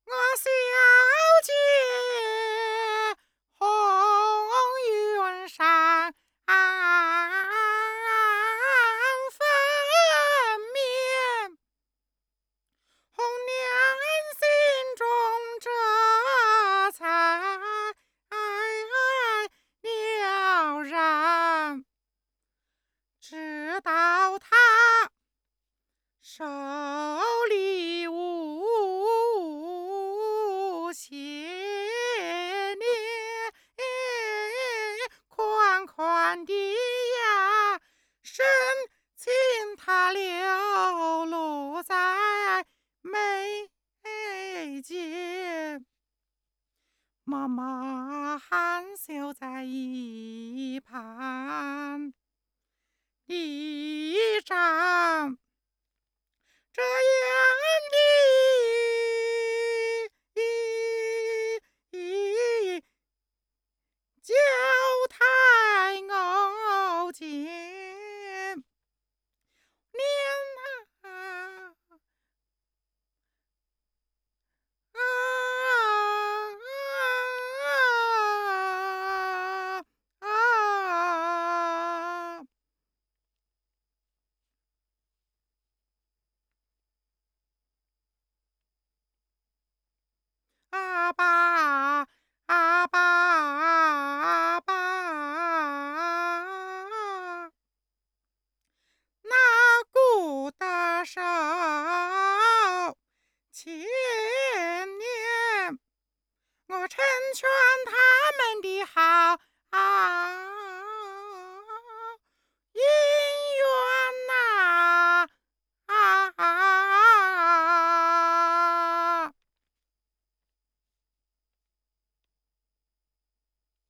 我小姐红云上分娩，红娘心中这才了然，知道他手里无闲念，宽宽的呀深情它流露在眉间，妈妈含羞在一旁一张这样的交态偶见，念阿爸阿爸阿爸，那顾的手千年，我成全他们的好